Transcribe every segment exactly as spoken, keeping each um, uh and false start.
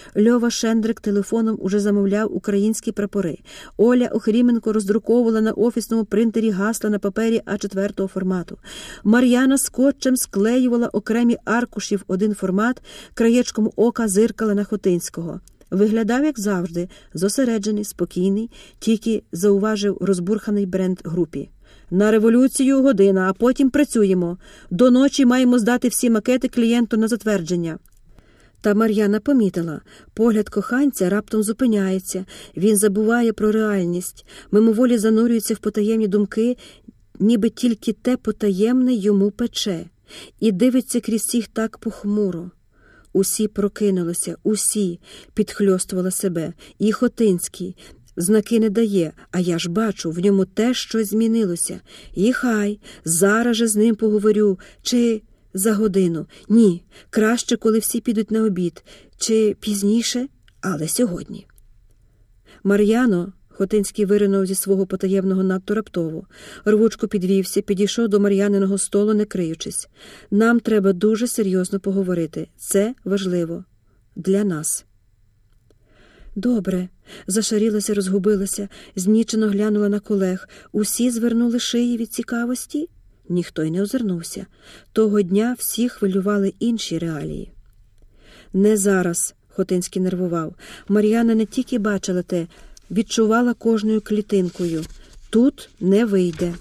Льова Шендрик телефоном уже замовляв українські прапори. Оля Охріменко роздруковувала на офісному принтері гасла на папері а чотири формату. Мар'яна скотчем склеювала окремі аркуші в один формат, краєчком ока зиркала на Хотинського. Виглядав, як завжди, зосереджений, спокійний, тільки зауважив розбурханий бренд групі. «На революцію година, а потім працюємо. До ночі маємо здати всі макети клієнту на затвердження». Та Мар'яна помітила, погляд коханця раптом зупиняється, він забуває про реальність, мимоволі занурюється в потаємні думки, ніби тільки те потаємне йому пече, і дивиться крізь всіх так похмуро. Усі прокинулися, усі, підхльостувала себе, і Хотинський. Знаки не дає, а я ж бачу, в ньому теж щось змінилося. І хай, зараз же з ним поговорю, чи за годину. Ні, краще, коли всі підуть на обід, чи пізніше, але сьогодні. Мар'яно, Хотинський виринув зі свого потаємного надто раптово. Рвучко підвівся, підійшов до Мар'яниного столу, не криючись. Нам треба дуже серйозно поговорити. Це важливо. Для нас. Добре. Зашарілася, розгубилася, знічено глянула на колег. Усі звернули шиї від цікавості? Ніхто й не озирнувся. Того дня всіх хвилювали інші реалії. Не зараз, Хотинський нервував. Мар'яна не тільки бачила те, відчувала кожною клітинкою. Тут не вийде.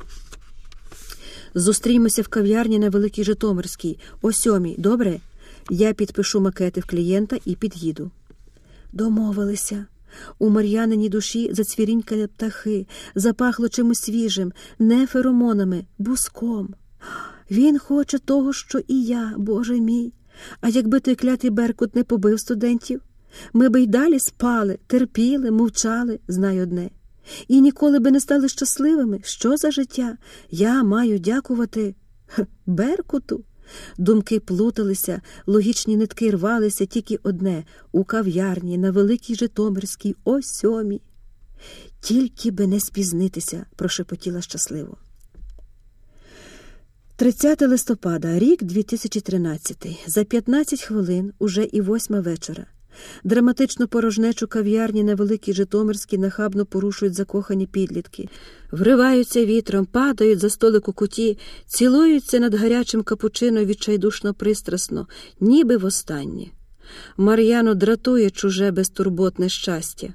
Зустрімося в кав'ярні на Великій Житомирській. О сьомій, добре? Я підпишу макети в клієнта і під'їду. Домовилися. У Мар'яниній душі зацвірінькали птахи, запахло чимось свіжим, не феромонами, буском. Він хоче того, що і я, Боже мій. А якби той клятий Беркут не побив студентів? Ми би й далі спали, терпіли, мовчали, знай одне. І ніколи би не стали щасливими. Що за життя? Я маю дякувати Х, Беркуту. Думки плуталися, логічні нитки рвалися, тільки одне – у кав'ярні на Великій Житомирській о сьомій. Тільки би не спізнитися, прошепотіла щасливо. тридцяте листопада, рік дві тисячі тринадцятий. За п'ятнадцять хвилин уже і восьма вечора. Драматичну порожнечу кав'ярні на Великій Житомирській нахабно порушують закохані підлітки. Вриваються вітром, падають за столик у куті, цілуються над гарячим капучино відчайдушно-пристрасно, ніби востаннє. Мар'яну дратує чуже безтурботне щастя.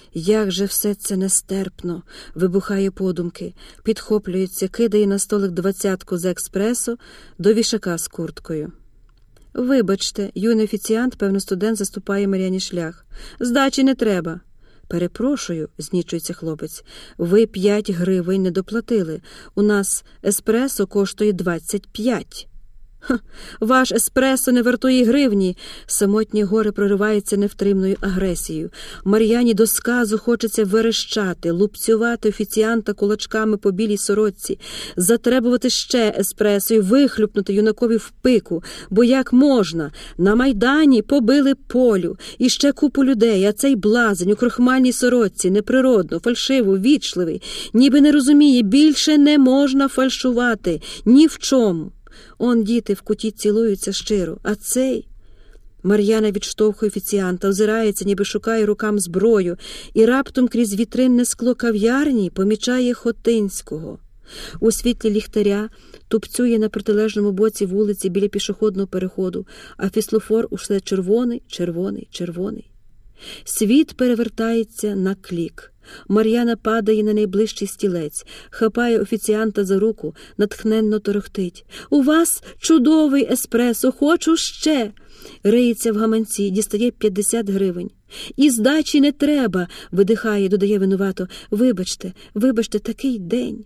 Як же все це нестерпно, вибухає подумки, підхоплюється, кидає на столик двадцятку з експресо до вішака з курткою. «Вибачте, юний офіціант, певно, студент, заступає Мар'яні шлях. Здачі не треба». «Перепрошую», – знічується хлопець, – «ви п'ять гривень не доплатили. У нас еспресо коштує двадцять п'ять». «Ха, ваш еспресо не вартує гривні!» Самотнє горе проривається невтримною агресією. Мар'яні до сказу хочеться верещати, лупцювати офіціанта кулачками по білій сорочці, затребувати ще еспресо і вихлюпнути юнакові в пику. Бо як можна? На Майдані побили Полю і ще купу людей, а цей блазень у крохмальній сорочці, неприродно, фальшиво, вічливий, ніби не розуміє, більше не можна фальшувати, ні в чому. Он діти в куті цілуються щиро, а цей... Мар'яна відштовхує офіціанта, озирається, ніби шукає рукам зброю, і раптом крізь вітринне скло кав'ярні помічає Хотинського. У світлі ліхтаря тупцює на протилежному боці вулиці біля пішохідного переходу, а фіслофор усе червоний, червоний, червоний. Світ перевертається на клік. Мар'яна падає на найближчий стілець, хапає офіціанта за руку, натхненно торохтить. «У вас чудовий еспресо, хочу ще!» Риється в гаманці, дістає п'ятдесят гривень. «І здачі не треба!» – видихає, додає винувато. «Вибачте, вибачте, такий день!»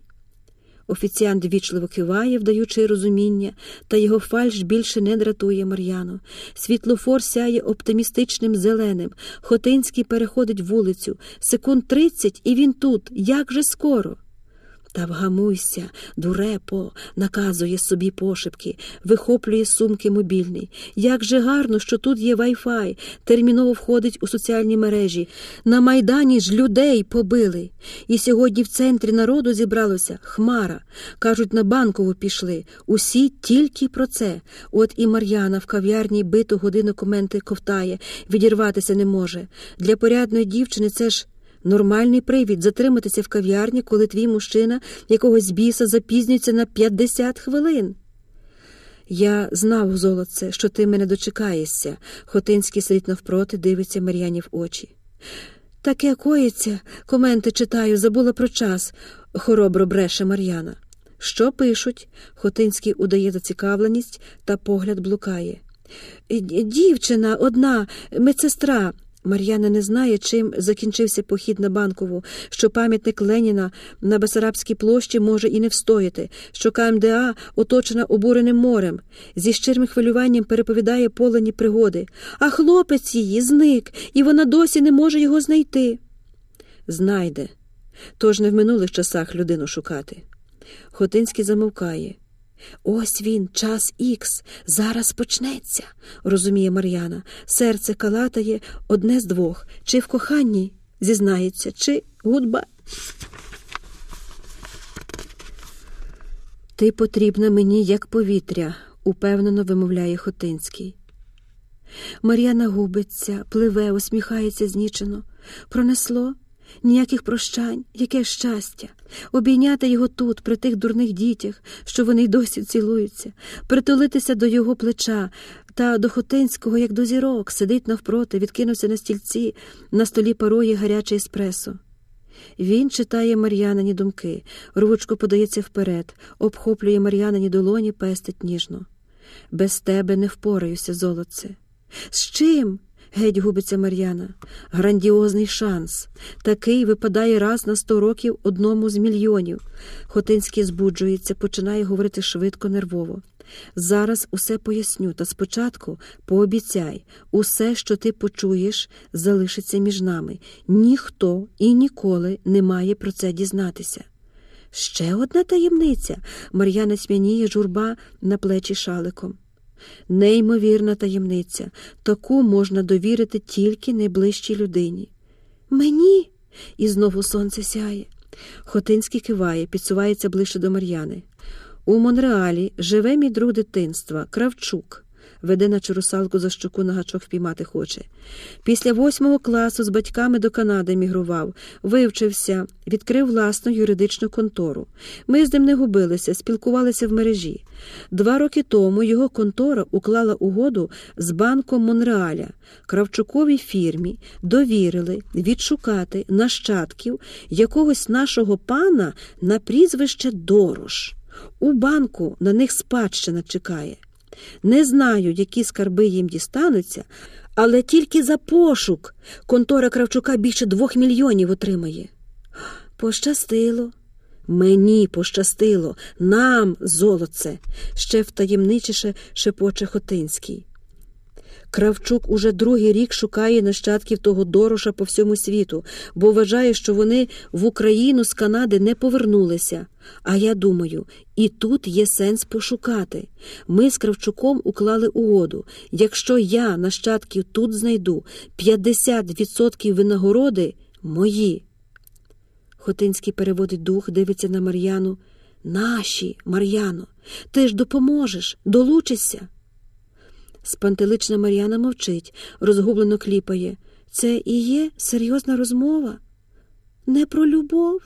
Офіціант вічливо киває, вдаючи розуміння, та його фальш більше не дратує Мар'яну. Світлофор сяє оптимістичним зеленим. Хотинський переходить вулицю. Секунд тридцять, і він тут. Як же скоро? Та вгамуйся, дурепо, наказує собі пошепки, вихоплює з сумки мобільний. Як же гарно, що тут є вай-фай, терміново входить у соціальні мережі. На Майдані ж людей побили. І сьогодні в центрі народу зібралося хмара. Кажуть, на Банкову пішли. Усі тільки про це. От і Мар'яна в кав'ярні биту годину коменти ковтає, відірватися не може. Для порядної дівчини це ж нормальний привід затриматися в кав'ярні, коли твій мужчина якогось біса запізнюється на п'ятдесят хвилин. Я знав, золотце, що ти мене дочекаєшся. Хотинський сидить навпроти, дивиться Мар'яні в очі. Таке коїться, коменти читаю, забула про час, хоробро бреше Мар'яна. Що пишуть? Хотинський удає зацікавленість, та погляд блукає. Дівчина одна, медсестра. Мар'яна не знає, чим закінчився похід на Банкову, що пам'ятник Леніна на Бессарабській площі може і не встояти, що КМДА оточена обуреним морем. Зі щирим хвилюванням переповідає Полені пригоди. А хлопець її зник, і вона досі не може його знайти. Знайде. Тож не в минулих часах людину шукати. Хотинський замовкає. Ось він, час ікс, зараз почнеться, розуміє Мар'яна. Серце калатає одне з двох. Чи в коханні зізнається, чи гудба. Ти потрібна мені, як повітря, упевнено вимовляє Хотинський. Мар'яна губиться, пливе, усміхається знічено. Пронесло? Ніяких прощань, яке щастя. Обійняти його тут, при тих дурних дітях, що вони й досі цілуються, притулитися до його плеча, та до Хотинського, як до зірок, сидить навпроти, відкинувся на стільці, на столі парує гаряче еспресо. Він читає Мар'янині думки, ручко подається вперед, обхоплює Мар'янині долоні, пестить ніжно. Без тебе не впораюся, золотце. З чим? Геть губиться Мар'яна. Грандіозний шанс. Такий випадає раз на сто років одному з мільйонів. Хотинський збуджується, починає говорити швидко, нервово. Зараз усе поясню, та спочатку пообіцяй, усе, що ти почуєш, залишиться між нами. Ніхто і ніколи не має про це дізнатися. Ще одна таємниця. Мар'яна смяніє, журба на плечі шаликом. Неймовірна таємниця. Таку можна довірити тільки найближчій людині. Мені? І знову сонце сяє. Хотинський киває, підсувається ближче до Мар'яни. У Монреалі живе мій друг дитинства, Кравчук. Веде наче русалку за щоку, на гачок впіймати хоче. Після восьмого класу з батьками до Канади мігрував, вивчився, відкрив власну юридичну контору. Ми з ним не губилися, спілкувалися в мережі. Два роки тому його контора уклала угоду з Банком Монреаля. Кравчуковій фірмі довірили відшукати нащадків якогось нашого пана на прізвище Дорош. У банку на них спадщина чекає. Не знаю, які скарби їм дістануться, але тільки за пошук контора Кравчука більше двох мільйонів отримає. Пощастило. Мені пощастило. Нам, золотце, ще втаємничіше шепоче Хотинський. Кравчук уже другий рік шукає нащадків того Дороша по всьому світу, бо вважає, що вони в Україну з Канади не повернулися. А я думаю, і тут є сенс пошукати. Ми з Кравчуком уклали угоду. Якщо я нащадків тут знайду, п'ятдесят відсотків винагороди мої. Хотинський переводить дух, дивиться на Мар'яну. Наші, Мар'яно, ти ж допоможеш, долучишся. Спантелична Мар'яна мовчить, розгублено кліпає. Це і є серйозна розмова? Не про любов?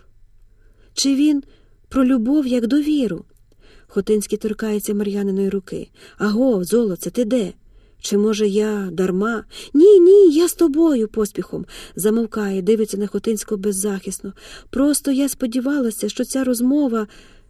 Чи він про любов як довіру? Хотинський торкається Мар'яниної руки. Аго, золоце, ти де? Чи, може, я дарма? Ні, ні, я з тобою, поспіхом. Замовкає, дивиться на Хотинського беззахисно. Просто я сподівалася, що ця розмова